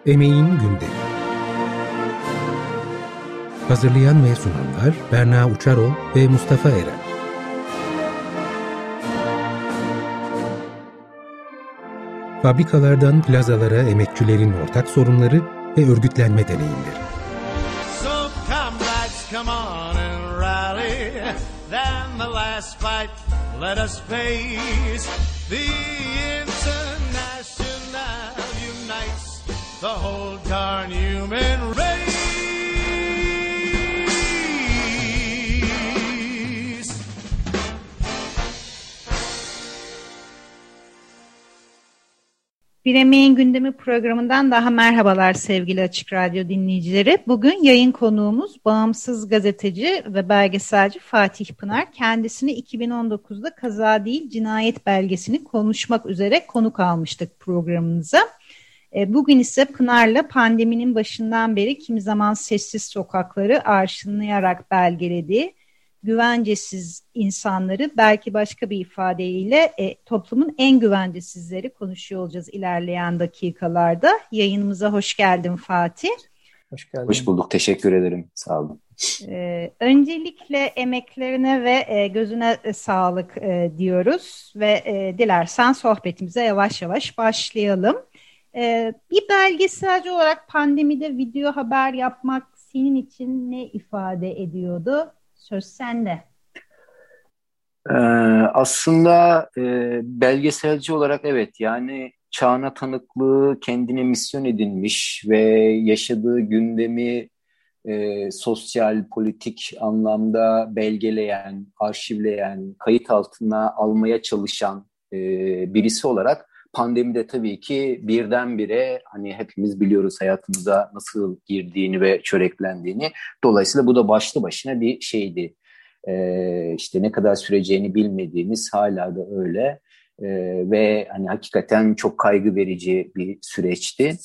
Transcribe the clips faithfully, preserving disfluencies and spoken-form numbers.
Emeğin Gündemi. Hazırlayan ve sunanlar Berna Uçarol ve Mustafa Eren. Fabrikalardan plazalara emekçilerin ortak sorunları ve örgütlenme deneyimleri. So comrades, come on and rally, then the last fight let us face. The International unites the whole darn human race. Bir Emeğin Gündemi programından daha merhabalar sevgili Açık Radyo dinleyicileri. Bugün yayın konuğumuz bağımsız gazeteci ve belgeselci Fatih Pınar. Kendisini iki bin on dokuzda kaza değil cinayet belgesini konuşmak üzere konuk almıştık programımıza. Bugün ise Pınar'la pandeminin başından beri kimi zaman sessiz sokakları arşınlayarak belgelediği güvencesiz insanları belki başka bir ifadeyle e, toplumun en güvencesizleri konuşuyor olacağız ilerleyen dakikalarda. Yayınımıza hoş geldin Fatih. Hoş geldin. Hoş bulduk. Teşekkür ederim. Sağ olun. Ee, öncelikle emeklerine ve e, gözüne e, sağlık e, diyoruz ve e, dilersen sohbetimize yavaş yavaş başlayalım. E, bir belgeselci olarak pandemide video haber yapmak senin için ne ifade ediyordu? Söz sende. Ee, aslında e, belgeselci olarak evet, yani çağına tanıklığı kendine misyon edinmiş ve yaşadığı gündemi e, sosyal, politik anlamda belgeleyen, arşivleyen, kayıt altına almaya çalışan e, birisi olarak pandemide tabii ki birdenbire hani hepimiz biliyoruz hayatımıza nasıl girdiğini ve çöreklendiğini. Dolayısıyla bu da başlı başına bir şeydi. Ee, işte ne kadar süreceğini bilmediğimiz, hala da öyle ee, ve hani hakikaten çok kaygı verici bir süreçti.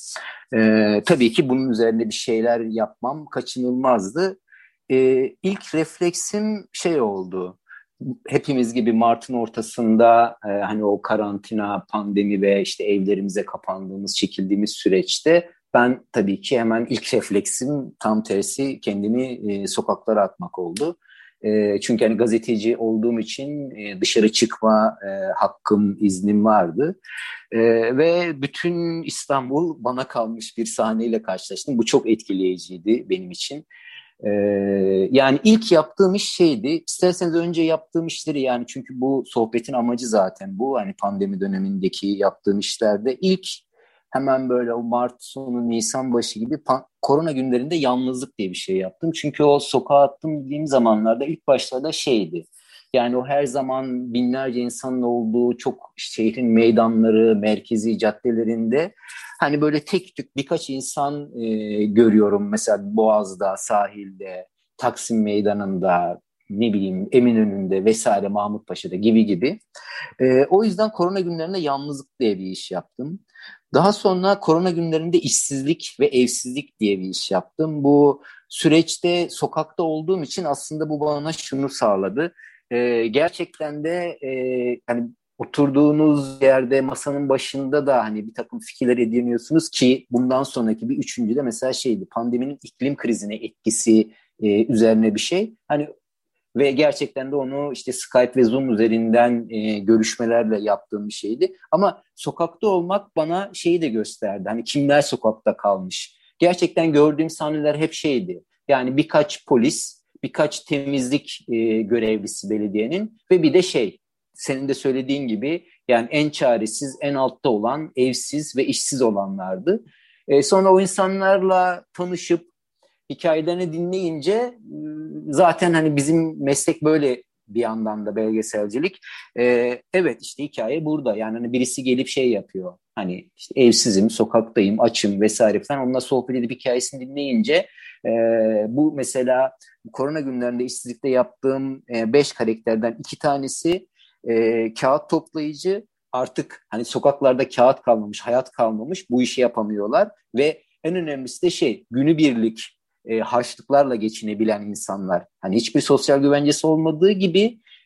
Ee, tabii ki bunun üzerine bir şeyler yapmam kaçınılmazdı. Ee, ilk refleksim şey oldu. Hepimiz gibi Mart'ın ortasında e, hani o karantina, pandemi ve işte evlerimize kapandığımız, çekildiğimiz süreçte ben tabii ki hemen ilk refleksim tam tersi kendimi e, sokaklara atmak oldu. E, çünkü hani gazeteci olduğum için e, dışarı çıkma e, hakkım, iznim vardı. E, ve bütün İstanbul bana kalmış bir sahneyle karşılaştım. Bu çok etkileyiciydi benim için. Ee, yani ilk yaptığım iş şeydi. İsterseniz önce yaptığım işleri, yani çünkü bu sohbetin amacı zaten bu. Hani pandemi dönemindeki yaptığım işlerde ilk hemen böyle o Mart sonu Nisan başı gibi pan- korona günlerinde yalnızlık diye bir şey yaptım. Çünkü o sokağa attım dediğim zamanlarda ilk başlarda şeydi. Yani o her zaman binlerce insanın olduğu çok şehrin meydanları, merkezi caddelerinde hani böyle tek tük birkaç insan e, görüyorum. Mesela Boğaz'da, sahilde, Taksim Meydanı'nda, ne bileyim Eminönü'nde vesaire, Mahmutpaşa'da gibi gibi. E, o yüzden korona günlerinde yalnızlık diye bir iş yaptım. Daha sonra korona günlerinde işsizlik ve evsizlik diye bir iş yaptım. Bu süreçte sokakta olduğum için aslında bu bana şunu sağladı. Ee, gerçekten de e, hani oturduğunuz yerde masanın başında da hani bir takım fikirler ediniyorsunuz ki bundan sonraki bir üçüncü de mesela şeydi, pandeminin iklim krizine etkisi e, üzerine bir şey. Hani ve gerçekten de onu işte Skype ve Zoom üzerinden e, görüşmelerle yaptığım bir şeydi. Ama sokakta olmak bana şeyi de gösterdi. Hani kimler sokakta kalmış. Gerçekten gördüğüm sahneler hep şeydi. Yani birkaç polis, birkaç temizlik e, görevlisi belediyenin ve bir de şey, senin de söylediğin gibi yani en çaresiz, en altta olan, evsiz ve işsiz olanlardı. E, sonra o insanlarla tanışıp hikayelerini dinleyince zaten hani bizim meslek böyle bir yandan da belgeselcilik. Ee, evet işte hikaye burada. Yani hani birisi gelip şey yapıyor. Hani işte evsizim, sokaktayım, açım vesaire falan. Onunla sohbet edip hikayesini dinleyince e, bu mesela korona günlerinde işsizlikte yaptığım e, beş karakterden iki tanesi e, kağıt toplayıcı. Artık hani sokaklarda kağıt kalmamış, hayat kalmamış. Bu işi yapamıyorlar ve en önemlisi de şey, günübirlik e, harçlıklarla geçinebilen insanlar. Hani hiçbir sosyal güvencesi olmadığı gibi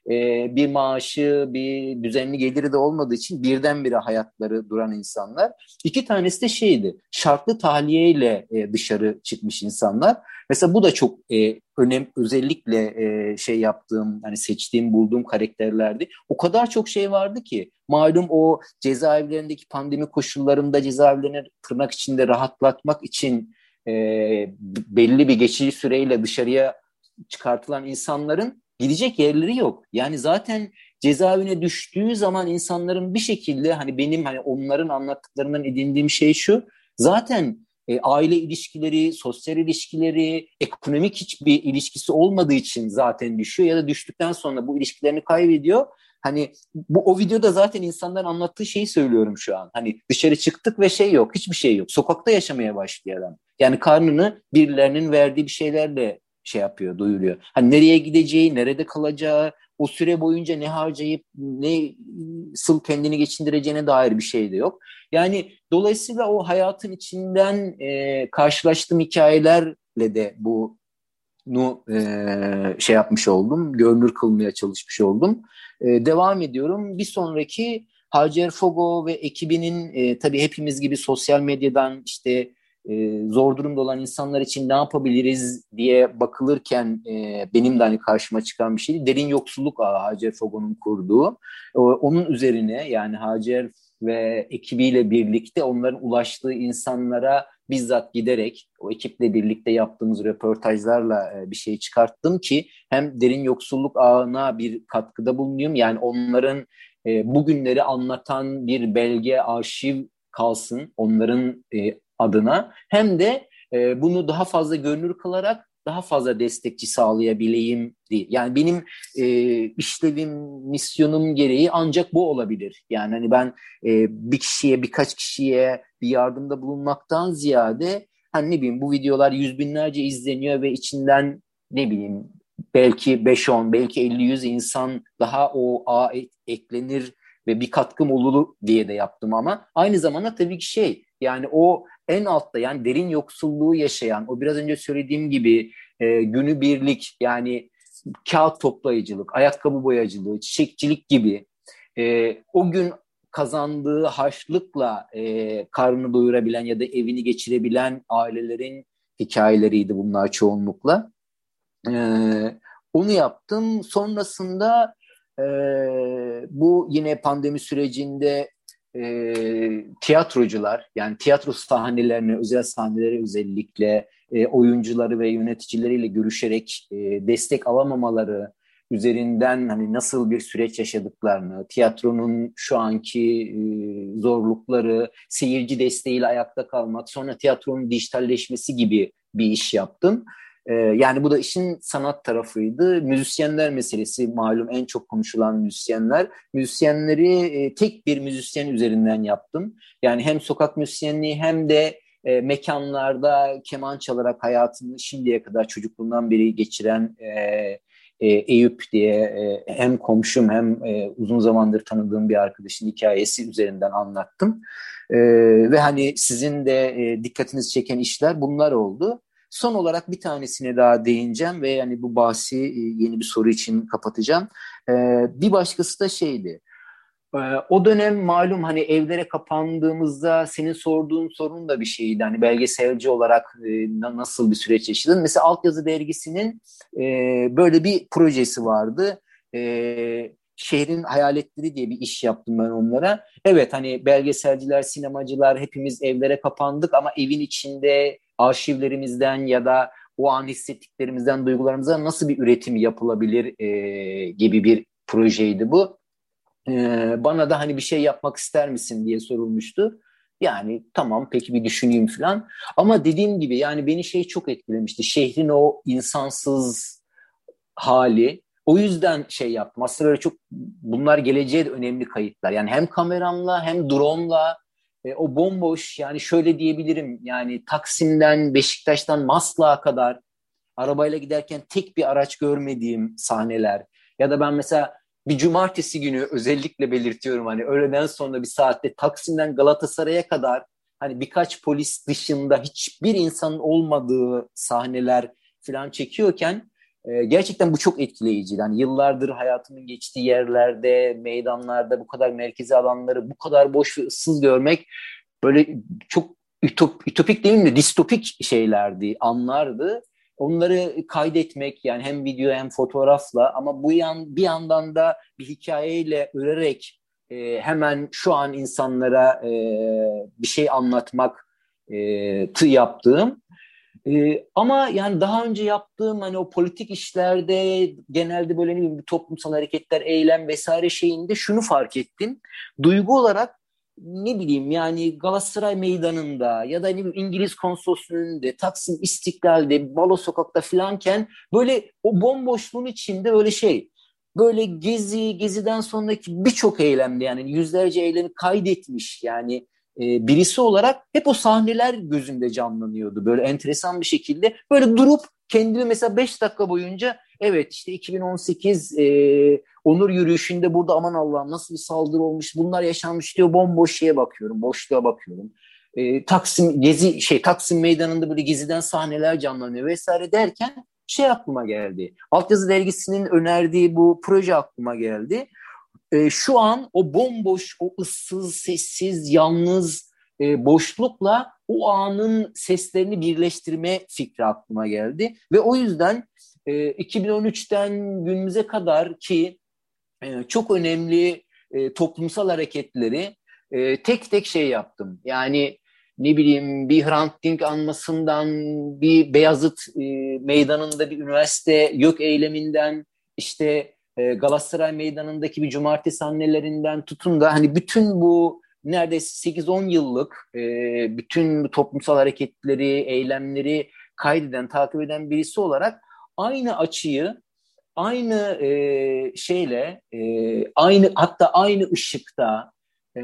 e, bir maaşı, bir düzenli geliri de olmadığı için birdenbire hayatları duran insanlar. İki tanesi de şeydi, şartlı tahliyeyle e, dışarı çıkmış insanlar. Mesela bu da çok e, önem özellikle e, şey yaptığım, hani seçtiğim, bulduğum karakterlerdi. O kadar çok şey vardı ki, malum o cezaevlerindeki pandemi koşullarında cezaevlerini tırnak içinde rahatlatmak için e, belli bir geçici süreyle dışarıya çıkartılan insanların gidecek yerleri yok. Yani zaten cezaevine düştüğü zaman insanların bir şekilde, hani benim hani onların anlattıklarından edindiğim şey şu: zaten e, aile ilişkileri, sosyal ilişkileri, ekonomik hiçbir ilişkisi olmadığı için zaten düşüyor ya da düştükten sonra bu ilişkilerini kaybediyor. Hani bu o videoda zaten insanların anlattığı şeyi söylüyorum şu an. Hani dışarı çıktık ve şey yok, hiçbir şey yok. Sokakta yaşamaya başlıyor adam. Yani karnını birilerinin verdiği bir şeylerle şey yapıyor, duyuruyor. Hani nereye gideceği, nerede kalacağı, o süre boyunca ne harcayıp ne nasıl kendini geçindireceğine dair bir şey de yok. Yani dolayısıyla o hayatın içinden e, karşılaştığım hikayelerle de bu nu e, şey yapmış oldum, görünür kılmaya çalışmış oldum. E, devam ediyorum. Bir sonraki Hacer Fogo ve ekibinin e, tabii hepimiz gibi sosyal medyadan işte e, zor durumda olan insanlar için ne yapabiliriz diye bakılırken e, benim de hani karşıma çıkan bir şeydi. Derin Yoksulluk Ağı, Hacer Fogo'nun kurduğu. O, onun üzerine, yani Hacer ve ekibiyle birlikte onların ulaştığı insanlara bizzat giderek o ekiple birlikte yaptığımız röportajlarla e, bir şey çıkarttım ki hem derin yoksulluk ağına bir katkıda bulunayım. Yani onların e, bugünleri anlatan bir belge, arşiv kalsın onların e, adına. Hem de e, bunu daha fazla görünür kılarak daha fazla destekçi sağlayabileyim diye. Yani benim e, işlevim, misyonum gereği ancak bu olabilir. Yani hani ben e, bir kişiye, birkaç kişiye bir yardımda bulunmaktan ziyade, hani ne bileyim, bu videolar yüz binlerce izleniyor ve içinden ne bileyim belki beş on, belki elli yüz insan daha o ağa eklenir ve bir katkım olur diye de yaptım. Ama aynı zamanda tabii ki şey, yani o en altta, yani derin yoksulluğu yaşayan, o biraz önce söylediğim gibi e, günübirlik, yani kağıt toplayıcılık, ayakkabı boyacılığı, çiçekçilik gibi e, o gün kazandığı harçlıkla e, karnını doyurabilen ya da evini geçirebilen ailelerin hikayeleriydi bunlar çoğunlukla. E, onu yaptım. Sonrasında e, bu yine pandemi sürecinde e, tiyatrocular, yani tiyatro sahnelerine, özel sahnelere özellikle e, oyuncuları ve yöneticileriyle görüşerek e, destek alamamaları üzerinden hani nasıl bir süreç yaşadıklarını, tiyatronun şu anki e, zorlukları, seyirci desteğiyle ayakta kalmak, sonra tiyatronun dijitalleşmesi gibi bir iş yaptım. E, yani bu da işin sanat tarafıydı. Müzisyenler meselesi, malum en çok konuşulan müzisyenler. Müzisyenleri e, tek bir müzisyen üzerinden yaptım. Yani hem sokak müzisyenliği hem de e, mekanlarda keman çalarak hayatını şimdiye kadar çocukluğundan beri geçiren e, e, Eyüp diye e, hem komşum hem e, uzun zamandır tanıdığım bir arkadaşın hikayesi üzerinden anlattım. E, ve hani sizin de e, dikkatinizi çeken işler bunlar oldu. Son olarak bir tanesine daha değineceğim ve yani bu bahsi e, yeni bir soru için kapatacağım. E, bir başkası da şeydi. E, o dönem malum hani evlere kapandığımızda senin sorduğun sorun da bir şeydi. Hani belgeselci olarak e, nasıl bir süreç yaşadın? Mesela Altyazı Dergisi'nin e, böyle bir projesi vardı. E, Şehrin Hayaletleri diye bir iş yaptım ben onlara. Evet, hani belgeselciler, sinemacılar hepimiz evlere kapandık ama evin içinde arşivlerimizden ya da o an hissettiklerimizden, duygularımızdan nasıl bir üretim yapılabilir e, gibi bir projeydi bu. E, bana da hani bir şey yapmak ister misin diye sorulmuştu. Yani tamam, peki bir düşüneyim falan. Ama dediğim gibi yani beni şey çok etkilemişti. Şehrin o insansız hali. O yüzden şey yaptım. Aslında böyle çok, bunlar geleceğe de önemli kayıtlar. Yani hem kameramla hem drone'la e, o bomboş, yani şöyle diyebilirim, yani Taksim'den Beşiktaş'tan Maslak'a kadar arabayla giderken tek bir araç görmediğim sahneler. Ya da ben mesela bir cumartesi günü özellikle belirtiyorum, hani öğleden sonra bir saatte Taksim'den Galatasaray'a kadar hani birkaç polis dışında hiçbir insanın olmadığı sahneler falan çekiyorken E, gerçekten bu çok etkileyici. Yani yıllardır hayatımın geçtiği yerlerde, meydanlarda bu kadar merkezi alanları bu kadar boş ve ıssız görmek böyle çok ütop, ütopik değil mi? Distopik şeylerdi, anlardı. Onları kaydetmek yani hem video hem fotoğrafla ama bu yan, bir yandan da bir hikayeyle örerek e, hemen şu an insanlara e, bir şey anlatmak e, tı yaptığım. Ee, ama yani daha önce yaptığım hani o politik işlerde genelde böyle ne bileyim toplumsal hareketler, eylem vesaire şeyinde şunu fark ettim. Duygu olarak ne bileyim yani Galatasaray Meydanı'nda ya da ne bileyim İngiliz Konsolosluğu'nun önünde, Taksim İstiklal'de, Balo Sokak'ta filanken böyle o bomboşluğun içinde öyle şey böyle gezi, geziden sonraki birçok eylemde yani yüzlerce eylemi kaydetmiş yani e, birisi olarak hep o sahneler gözümde canlanıyordu. Böyle enteresan bir şekilde böyle durup kendimi mesela beş dakika boyunca evet işte iki bin on sekiz e, onur yürüyüşünde burada aman Allah'ım nasıl bir saldırı olmuş bunlar yaşanmış diyor bomboş şeye bakıyorum boşluğa bakıyorum. E, Taksim gezi şey Taksim Meydanı'nda böyle geziden sahneler canlanıyor vesaire derken şey aklıma geldi. Altyazı Dergisi'nin önerdiği bu proje aklıma geldi. E, şu an o bomboş, o ıssız, sessiz, yalnız e, boşlukla o anın seslerini birleştirme fikri aklıma geldi. Ve o yüzden e, iki bin on üçten günümüze kadar ki e, çok önemli e, toplumsal hareketleri e, tek tek şey yaptım. Yani ne bileyim bir Hrant Dink anmasından, bir Beyazıt e, Meydanı'nda bir üniversite yok eyleminden, işte e, Galatasaray Meydanı'ndaki bir cumartesi annelerinden tutun da hani bütün bu neredeyse sekiz on yıllık e, bütün bu toplumsal hareketleri, eylemleri kaydeden, takip eden birisi olarak aynı açıyı aynı e, şeyle, e, aynı hatta aynı ışıkta, e,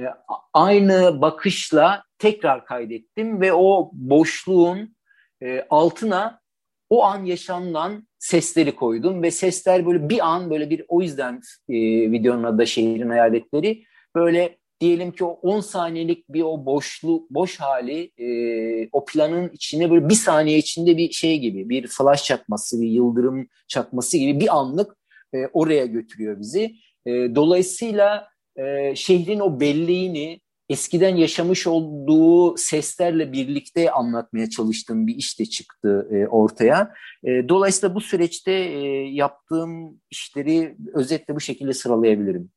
aynı bakışla tekrar kaydettim ve o boşluğun e, altına o an yaşanılan sesleri koydum ve sesler böyle bir an böyle bir o yüzden e, videonun adı da Şehrin Hayaletleri böyle diyelim ki o on saniyelik bir o boşluk boş hali e, o planın içine böyle bir saniye içinde bir şey gibi bir flash çakması bir yıldırım çakması gibi bir anlık e, oraya götürüyor bizi. E, dolayısıyla e, şehrin o belleğini eskiden yaşamış olduğu seslerle birlikte anlatmaya çalıştığım bir iş de çıktı e, ortaya. E, dolayısıyla bu süreçte e, yaptığım işleri özetle bu şekilde sıralayabilirim.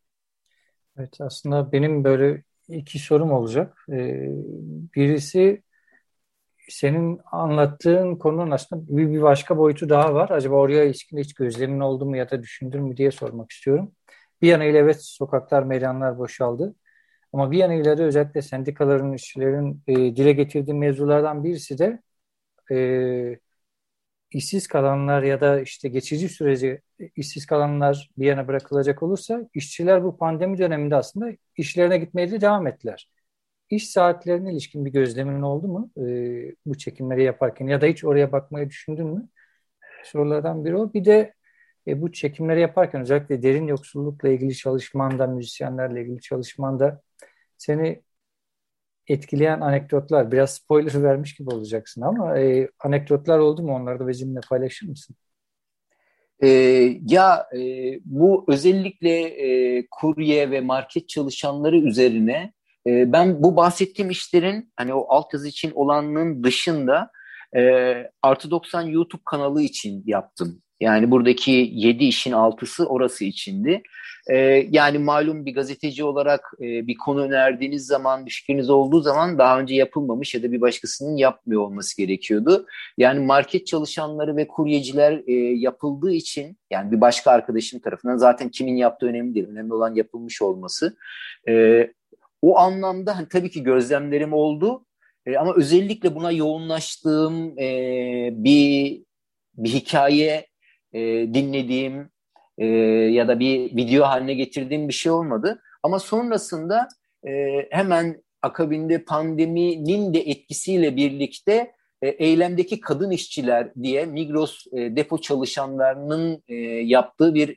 Evet, aslında benim böyle iki sorum olacak. Ee, birisi senin anlattığın konunun aslında bir, bir başka boyutu daha var. Acaba oraya ilişkin hiç gözlemin oldu mu ya da düşündün mü diye sormak istiyorum. Bir yanıyla evet sokaklar, meydanlar boşaldı. Ama bir yanıyla da özellikle sendikaların, işçilerin e, dile getirdiği mevzulardan birisi de e, işsiz kalanlar ya da işte geçici süreci işsiz kalanlar bir yana bırakılacak olursa işçiler bu pandemi döneminde aslında işlerine gitmeye de devam ettiler. İş saatlerine ilişkin bir gözlemin oldu mu e, bu çekimleri yaparken ya da hiç oraya bakmayı düşündün mü? Sorulardan biri o. Bir de e, bu çekimleri yaparken özellikle derin yoksullukla ilgili çalışmanda, müzisyenlerle ilgili çalışmanda seni etkileyen anekdotlar, biraz spoiler vermiş gibi olacaksın ama e, anekdotlar oldu mu onları da bizimle paylaşır mısın? E, ya e, bu özellikle e, kurye ve market çalışanları üzerine e, ben bu bahsettiğim işlerin hani o altyazı için olanın dışında e, Artı doksan YouTube kanalı için yaptım. Yani buradaki yedi işin altısı orası içindi. E, yani malum bir gazeteci olarak e, bir konu önerdiğiniz zaman, bir fikriniz olduğu zaman daha önce yapılmamış ya da bir başkasının yapmıyor olması gerekiyordu. Yani market çalışanları ve kuryeciler e, yapıldığı için yani bir başka arkadaşım tarafından zaten kimin yaptığı önemli değil. Önemli olan yapılmış olması. E, o anlamda hani, tabii ki gözlemlerim oldu. E, ama özellikle buna yoğunlaştığım e, bir bir hikaye e, dinlediğim e, ya da bir video haline getirdiğim bir şey olmadı. Ama sonrasında e, hemen akabinde pandeminin de etkisiyle birlikte e, eylemdeki kadın işçiler diye Migros e, depo çalışanlarının e, yaptığı bir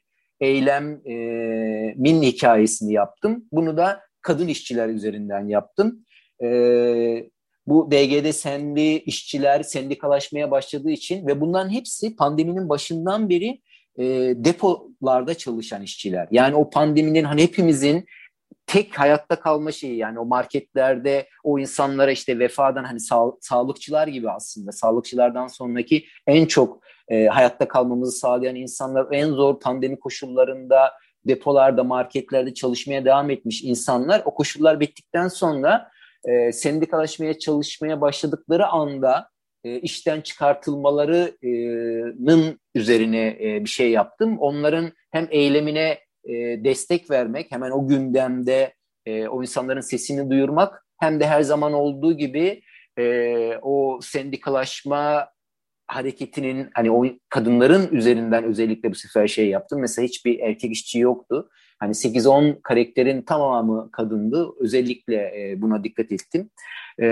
eylemin e, hikayesini yaptım. Bunu da kadın işçiler üzerinden yaptım. E, bu D G D Sen'li işçiler sendikalaşmaya başladığı için ve bunların hepsi pandeminin başından beri e, depolarda çalışan işçiler. Yani o pandeminin hani hepimizin tek hayatta kalma şeyi, yani o marketlerde o insanlara işte vefadan hani sağ, sağlıkçılar gibi, aslında sağlıkçılardan sonraki en çok e, hayatta kalmamızı sağlayan insanlar, en zor pandemi koşullarında depolarda, marketlerde çalışmaya devam etmiş insanlar, o koşullar bittikten sonra e, sendikalaşmaya çalışmaya başladıkları anda e, işten çıkartılmalarının üzerine e, bir şey yaptım. Onların hem eylemine e, destek vermek, hemen o gündemde e, o insanların sesini duyurmak, hem de her zaman olduğu gibi e, o sendikalaşma hareketinin hani o kadınların üzerinden özellikle bu sefer şey yaptım. Mesela hiçbir erkek işçi yoktu. Hani sekiz on karakterin tamamı kadındı. Özellikle e, buna dikkat ettim. E,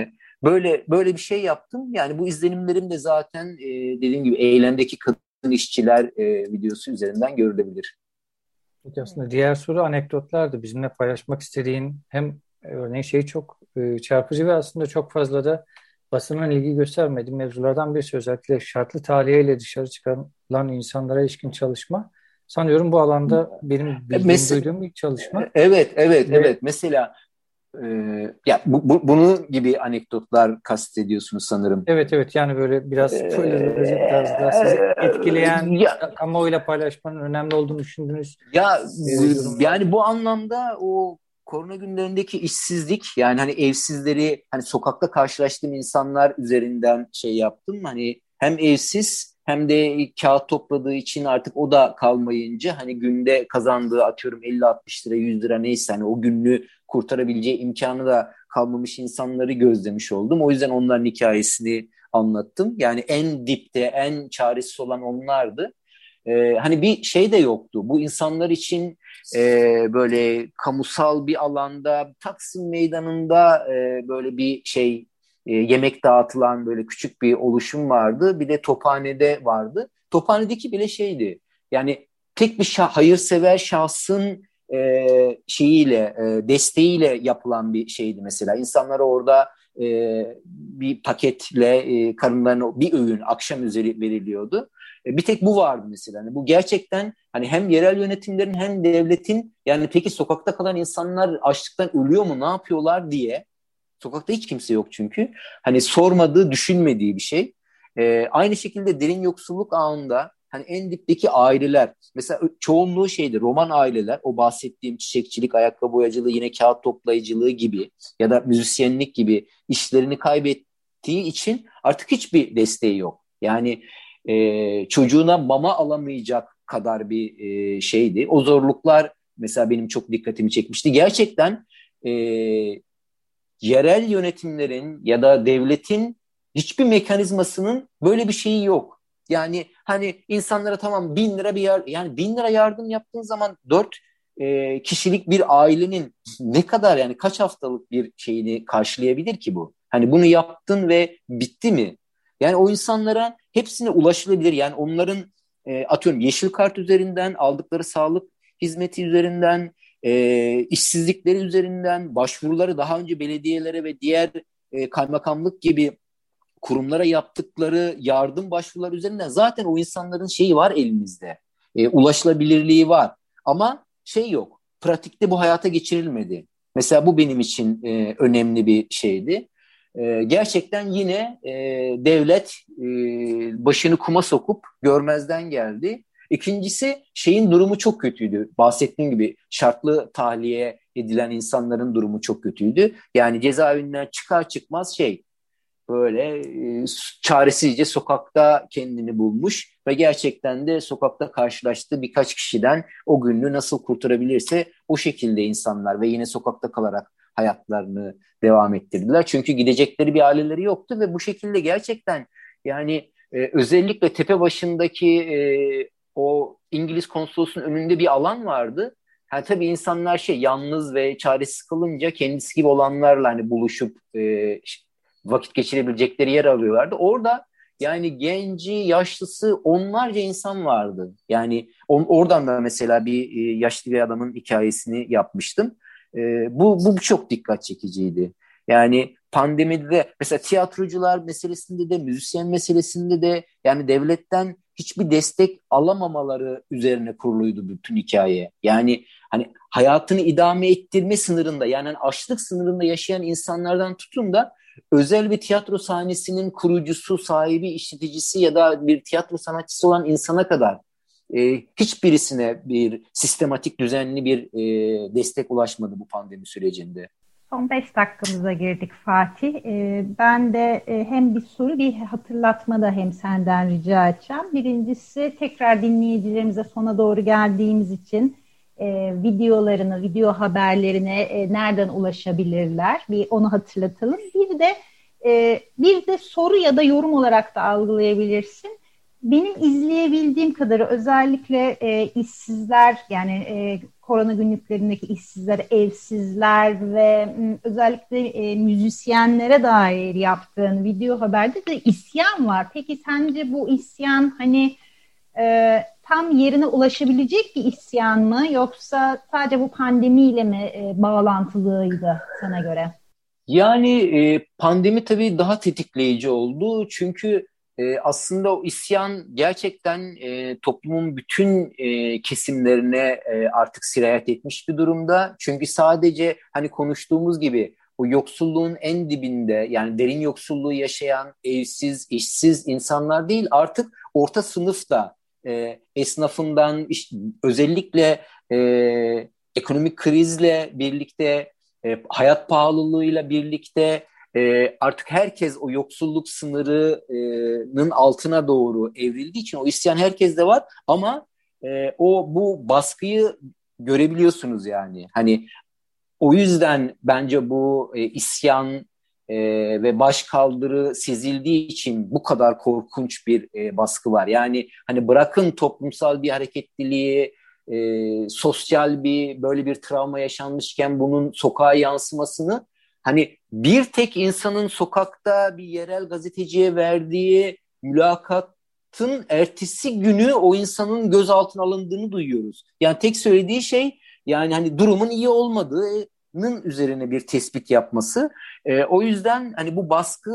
böyle böyle bir şey yaptım. Yani bu izlenimlerim de zaten e, dediğim gibi eylemdeki kadın işçiler e, videosu üzerinden görülebilir. Peki aslında diğer soru anekdotlardı. Bizimle paylaşmak istediğin hem e, örneğin şey çok e, çarpıcı ve aslında çok fazla da basının ilgi göstermediği mevzulardan birisi, özellikle şartlı tahliyeyle dışarı çıkarılan insanlara ilişkin çalışma. Sanıyorum bu alanda benim bildiğim, Mes- duyduğum ilk çalışma. evet, evet, Ve evet. Mesela e, ya bu, bu, bunun gibi anekdotlar kastediyorsunuz sanırım. evet evet, yani böyle biraz spoiler verecek Ee, tarzda sizi etkileyen, ya kamuoyuyla paylaşmanın önemli olduğunu düşündüğünüz ya e, durumlar. yani bu anlamda o korona günlerindeki işsizlik, yani hani evsizleri, hani sokakta karşılaştığım insanlar üzerinden şey yaptım. Hani hem evsiz hem de kağıt topladığı için artık o da kalmayınca hani günde kazandığı atıyorum elli altmış lira, yüz lira neyse, hani o günlüğü kurtarabileceği imkanı da kalmamış insanları gözlemiş oldum. O yüzden onların hikayesini anlattım. Yani en dipte, en çaresiz olan onlardı. Ee, hani bir şey de yoktu. Bu insanlar için e, böyle kamusal bir alanda, Taksim Meydanı'nda e, böyle bir şey e, yemek dağıtılan böyle küçük bir oluşum vardı. Bir de Tophane'de vardı. Tophane'deki bile şeydi. Yani tek bir şah, hayırsever şahsın e, şeyiyle, e, desteğiyle yapılan bir şeydi mesela. İnsanlara orada e, bir paketle e, karınlarına bir öğün akşam üzeri veriliyordu. E, Bir tek bu vardı mesela. Yani bu gerçekten hani hem yerel yönetimlerin hem devletin, yani peki sokakta kalan insanlar açlıktan ölüyor mu, ne yapıyorlar diye. Sokakta hiç kimse yok çünkü. Hani sormadığı, düşünmediği bir şey. E, aynı şekilde derin yoksulluk ağında hani en dipteki aileler, mesela çoğunluğu şeydi, Roman aileler, o bahsettiğim çiçekçilik, ayakkabı boyacılığı, yine kağıt toplayıcılığı gibi ya da müzisyenlik gibi işlerini kaybettiği için artık hiçbir desteği yok. Yani e, çocuğuna mama alamayacak kadar bir e, şeydi. O zorluklar mesela benim çok dikkatimi çekmişti. Gerçekten e, yerel yönetimlerin ya da devletin hiçbir mekanizmasının böyle bir şeyi yok. Yani hani insanlara tamam bin lira bir yar yani bin lira yardım yaptığın zaman dört e, kişilik bir ailenin ne kadar, yani kaç haftalık bir şeyini karşılayabilir ki bu? Hani bunu yaptın ve bitti mi? Yani o insanlara hepsine ulaşılabilir. Yani onların e, atıyorum yeşil kart üzerinden aldıkları sağlık hizmeti üzerinden, e, işsizlikleri üzerinden, başvuruları daha önce belediyelere ve diğer e, kaymakamlık gibi kurumlara yaptıkları yardım başvuruları üzerinden zaten o insanların şeyi var elimizde. E, ulaşılabilirliği var. Ama şey yok. Pratikte bu hayata geçirilmedi. Mesela bu benim için e, önemli bir şeydi. E, gerçekten yine e, devlet e, başını kuma sokup görmezden geldi. İkincisi, şeyin durumu çok kötüydü. Bahsettiğim gibi şartlı tahliye edilen insanların durumu çok kötüydü. Yani cezaevinden çıkar çıkmaz şey böyle e, çaresizce sokakta kendini bulmuş ve gerçekten de sokakta karşılaştığı birkaç kişiden o gününü nasıl kurtarabilirse o şekilde insanlar ve yine sokakta kalarak hayatlarını devam ettirdiler. Çünkü gidecekleri bir aileleri yoktu ve bu şekilde gerçekten yani e, özellikle tepe başındaki e, o İngiliz konsolosunun önünde bir alan vardı. Ha, tabii insanlar şey yalnız ve çaresiz kalınca kendisi gibi olanlarla hani buluşup e, vakit geçirebilecekleri yer arıyorlardı. Orada yani genci, yaşlısı onlarca insan vardı. Yani on, oradan da mesela bir e, yaşlı bir adamın hikayesini yapmıştım. E, bu, bu çok dikkat çekiciydi. Yani pandemide de mesela tiyatrocular meselesinde de, müzisyen meselesinde de yani devletten hiçbir destek alamamaları üzerine kuruluydu bütün hikaye. Yani hani hayatını idame ettirme sınırında, yani hani açlık sınırında yaşayan insanlardan tutun da özel bir tiyatro sahnesinin kurucusu, sahibi, işleticisi ya da bir tiyatro sanatçısı olan insana kadar e, hiçbirisine bir sistematik, düzenli bir e, destek ulaşmadı bu pandemi sürecinde. Son beş dakikamıza girdik Fatih. Ee, ben de e, hem bir soru bir hatırlatma da hem senden rica edeceğim. Birincisi, tekrar dinleyicilerimize sona doğru geldiğimiz için e, videolarını, video haberlerine e, nereden ulaşabilirler? Bir onu hatırlatalım. Bir de e, bir de soru ya da yorum olarak da algılayabilirsin. Benim izleyebildiğim kadarı özellikle e, işsizler, yani e, korona günlüklerindeki işsizler, evsizler ve m, özellikle e, müzisyenlere dair yaptığın video haberde de isyan var. Peki sence bu isyan hani e, tam yerine ulaşabilecek bir isyan mı, yoksa sadece bu pandemiyle mi e, bağlantılıydı sana göre? Yani e, pandemi tabii daha tetikleyici oldu. Çünkü e, aslında o isyan gerçekten e, toplumun bütün e, kesimlerine e, artık sirayet etmiş bir durumda. Çünkü sadece hani konuştuğumuz gibi o yoksulluğun en dibinde, yani derin yoksulluğu yaşayan evsiz, işsiz insanlar değil, artık orta sınıf da e, esnafından iş- özellikle e, ekonomik krizle birlikte, e, hayat pahalılığıyla birlikte e, artık herkes o yoksulluk sınırının altına doğru evrildiği için o isyan herkeste var, ama e, o bu baskıyı görebiliyorsunuz yani. Hani o yüzden bence bu e, isyan e, ve başkaldırı sezildiği için bu kadar korkunç bir e, baskı var. Yani hani bırakın toplumsal bir hareketliliği, e, sosyal bir böyle bir travma yaşanmışken bunun sokağa yansımasını, hani bir tek insanın sokakta bir yerel gazeteciye verdiği mülakatın ertesi günü o insanın gözaltına alındığını duyuyoruz. Yani tek söylediği şey, yani hani durumun iyi olmadığının üzerine bir tespit yapması. E, o yüzden hani bu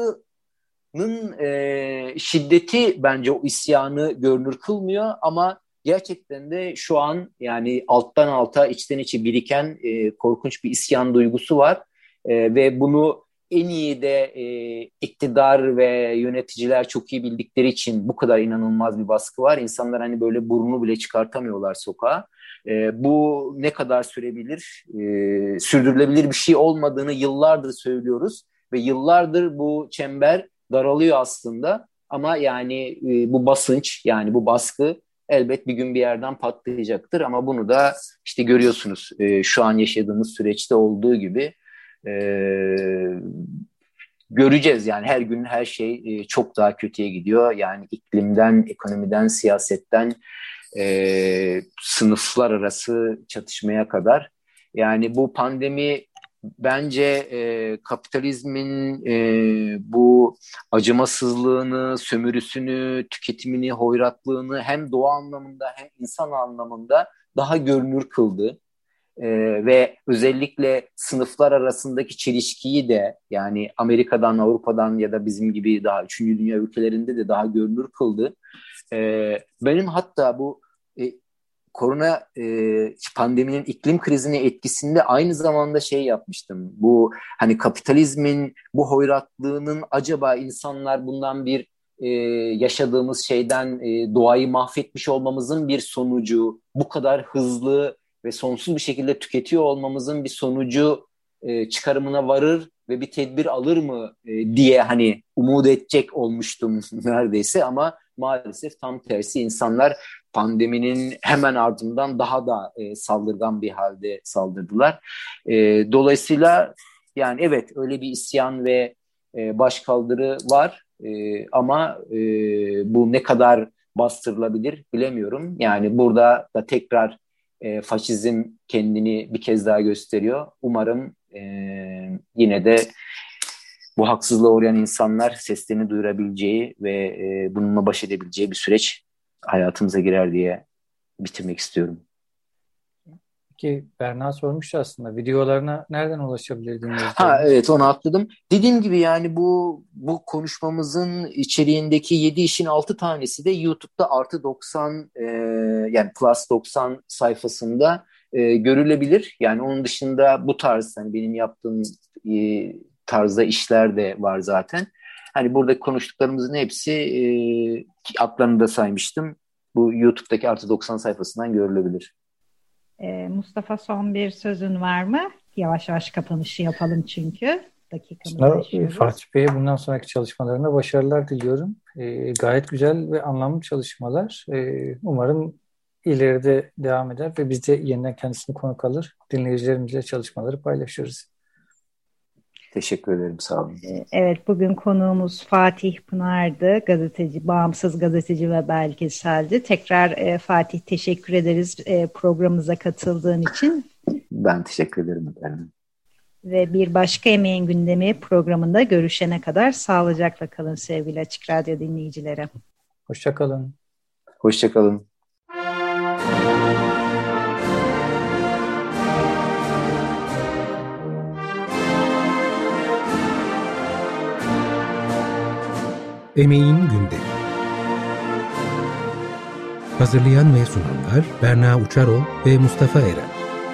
baskının e, şiddeti bence o isyanı görünür kılmıyor, ama gerçekten de şu an yani alttan alta, içten içe biriken e, korkunç bir isyan duygusu var. E, ve bunu en iyi de e, iktidar ve yöneticiler çok iyi bildikleri için bu kadar inanılmaz bir baskı var. İnsanlar hani böyle burnunu bile çıkartamıyorlar sokağa. E, bu ne kadar sürebilir, e, sürdürülebilir bir şey olmadığını yıllardır söylüyoruz ve yıllardır bu çember daralıyor aslında. Ama yani e, bu basınç, yani bu baskı elbet bir gün bir yerden patlayacaktır. Ama bunu da işte görüyorsunuz, e, şu an yaşadığımız süreçte olduğu gibi e, göreceğiz. Yani her gün her şey e, çok daha kötüye gidiyor. Yani iklimden, ekonomiden, siyasetten, e, sınıflar arası çatışmaya kadar. Yani bu pandemi bence e, kapitalizmin e, bu acımasızlığını, sömürüsünü, tüketimini, hoyratlığını hem doğa anlamında hem insan anlamında daha görünür kıldı. Ee, ve özellikle sınıflar arasındaki çelişkiyi de, yani Amerika'dan, Avrupa'dan ya da bizim gibi daha üçüncü dünya ülkelerinde de daha görünür kıldı. Ee, benim hatta bu e, korona e, pandeminin iklim krizine etkisinde aynı zamanda şey yapmıştım. Bu hani kapitalizmin bu hoyratlığının, acaba insanlar bundan bir e, yaşadığımız şeyden e, doğayı mahvetmiş olmamızın bir sonucu, bu kadar hızlı ve sonsuz bir şekilde tüketiyor olmamızın bir sonucu e, çıkarımına varır ve bir tedbir alır mı e, diye hani umut edecek olmuştum neredeyse, ama maalesef tam tersi, insanlar pandeminin hemen ardından daha da e, saldırgan bir halde saldırdılar. E, dolayısıyla yani evet, öyle bir isyan ve e, başkaldırı var, e, ama e, bu ne kadar bastırılabilir bilemiyorum. Yani burada da tekrar e, faşizm kendini bir kez daha gösteriyor. Umarım e, yine de bu haksızlığa uğrayan insanlar seslerini duyurabileceği ve e, bununla baş edebileceği bir süreç hayatımıza girer diye bitirmek istiyorum. Ki Berna sormuştu aslında. Videolarına nereden ulaşabilir Ha dinleyicilerimiz? evet, onu atladım. Dediğim gibi yani bu bu konuşmamızın içeriğindeki yedi işin altı tanesi de YouTube'da artı doksan e, yani plus doksan sayfasında e, görülebilir. Yani onun dışında bu tarz hani benim yaptığım e, tarzda işler de var zaten. Hani burada konuştuklarımızın hepsi e, adlarını da saymıştım. Bu YouTube'daki artı doksan sayfasından görülebilir. Ee, Mustafa, son bir sözün var mı? Yavaş yavaş kapanışı yapalım çünkü. Dakikamızı Aslında aşıyoruz. Fatih Bey'e bundan sonraki çalışmalarına başarılar diliyorum. E, gayet güzel ve anlamlı çalışmalar. E, umarım ileride devam eder ve biz de yeniden kendisini konuk alır. Dinleyicilerimizle çalışmaları paylaşırız. Teşekkür ederim, sağ olun. Evet, bugün konuğumuz Fatih Pınar'dı. Gazeteci, bağımsız gazeteci ve belgeselci. Tekrar e, Fatih, teşekkür ederiz e, programımıza katıldığın için. Ben teşekkür ederim efendim. Ve bir başka Emeğin Gündemi programında görüşene kadar sağlıcakla kalın sevgili Açık Radyo dinleyicileri. Hoşça kalın. Hoşça kalın. Emeğin Gündemi. Hazırlayan ve sunanlar Berna Uçarol ve Mustafa Eren.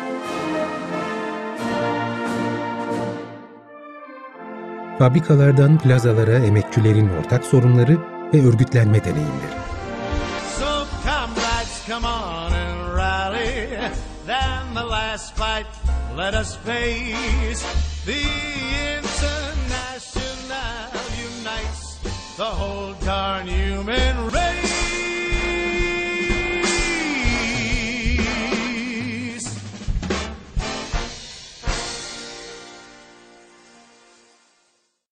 Fabrikalardan plazalara emekçilerin ortak sorunları ve örgütlenme deneyimleri. So comrades, come on and rally. Then the last fight let us face. The International unites the whole darn human